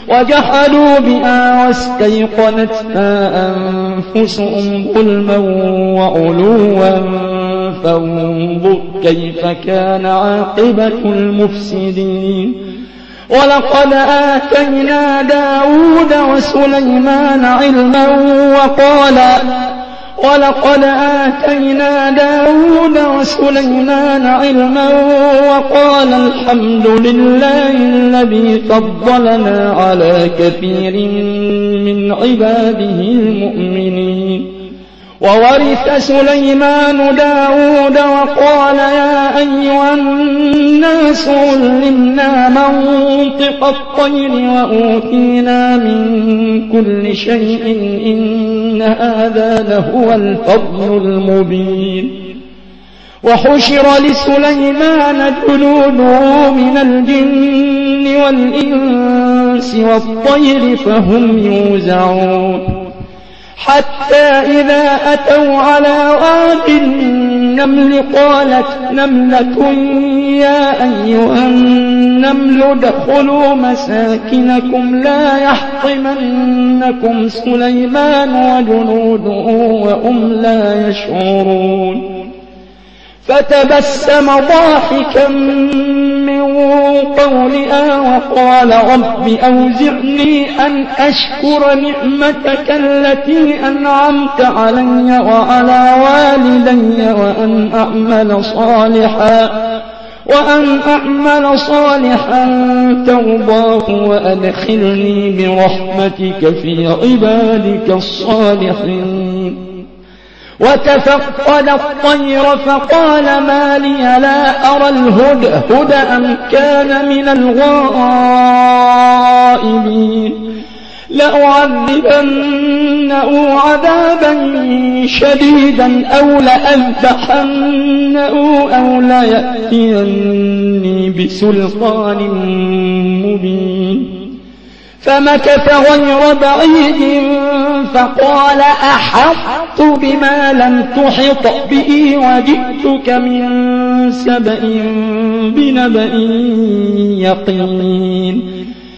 وجحدوا بها واستيقنتها أنفسهم ظلما وعلوا فانظر كيف كان عاقبة المفسدين. ولقد آتينا داود وسليمان علما وقال الحمد لله الذي فضلنا على كثير من عباده المؤمنين. وورث سليمان داود وقال يا أيها الناس علمنا منطق الطير وأوتينا من كل شيء إن هذا لهو الفضل المبين. وحشر لسليمان جنوده من الجن والإنس والطير فهم يوزعون حتى إذا أتوا على واد النمل قالت نملة يا أيها النمل ادخلوا مساكنكم لا يحطمنكم سليمان وجنوده وهم لا يشعرون. فتبسم ضاحكا من قولها وقال رب أوزعني أن أشكر نعمتك التي أنعمت علي وعلى والدي وأن أعمل صالحا ترضاه وأدخلني برحمتك في عبادك الصالحين. وتفقد الطير فقال ما لي لا أرى الهدهد أم كان من الغائبين. لأعذبنه عذابا شديدا أو لأذبحنه أو ليأتيني بسلطان مبين. فمكث غير بعيد فقال أحطت بما لم تحط به وجئتك من سبأ بنبأ يقين.